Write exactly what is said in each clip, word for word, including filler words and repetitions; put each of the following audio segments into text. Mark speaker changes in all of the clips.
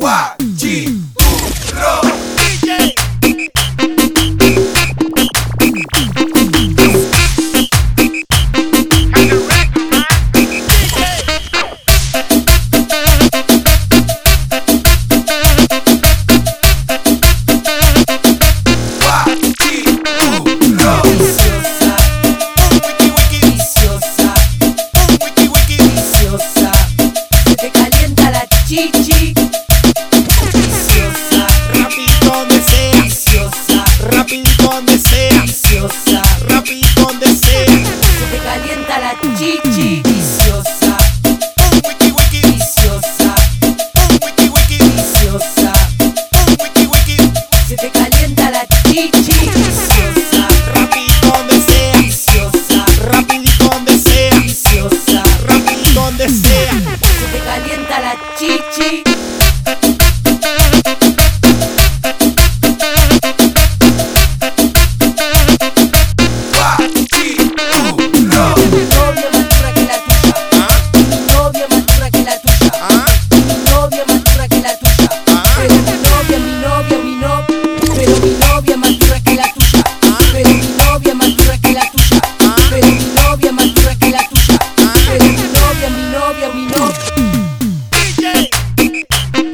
Speaker 1: Guachicurro D J.
Speaker 2: Chichi, viciosa,
Speaker 1: Rápido donde sea,
Speaker 2: viciosa,
Speaker 1: rápido donde sea,
Speaker 2: viciosa,
Speaker 1: rápido donde sea.
Speaker 2: se te calienta la chichi, viciosa,
Speaker 1: Un wiki wiki,
Speaker 2: viciosa,
Speaker 1: un wiki wiki,
Speaker 2: viciosa,
Speaker 1: un wiki wiki.
Speaker 2: se te calienta la chichi, viciosa,
Speaker 1: Rápido donde sea,
Speaker 2: viciosa,
Speaker 1: rápido donde sea,
Speaker 2: viciosa,
Speaker 1: rápido donde sea.
Speaker 2: se te calienta la chichi.
Speaker 1: Guachicurro.
Speaker 2: Mi novia más dura que la tuya,
Speaker 1: Ah,
Speaker 2: mi novia más dura que la tuya,
Speaker 1: ah,
Speaker 2: mi novia más dura que la tuya, pero mi novia, mi novia, mi novia, pero mi novia más dura que la tuya, pero mi novia más dura que la tuya, pero mi novia más dura que la tuya, pero mi novia, mi novia, mi novia.
Speaker 1: D J.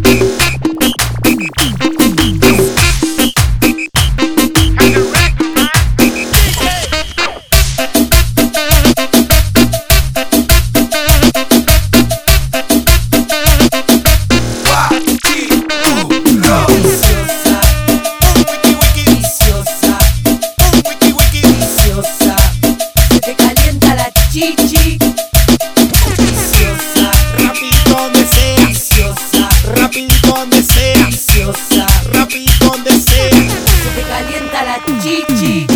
Speaker 1: Guachicurro.
Speaker 2: Viciosa,
Speaker 1: Un wiki wiki,
Speaker 2: viciosa,
Speaker 1: un wiki wiki.
Speaker 2: viciosa, se te calienta la chichi, viciosa,
Speaker 1: Rápido donde sea,
Speaker 2: viciosa,
Speaker 1: rápido donde sea,
Speaker 2: viciosa,
Speaker 1: rápido donde sea.
Speaker 2: se te calienta la chichi.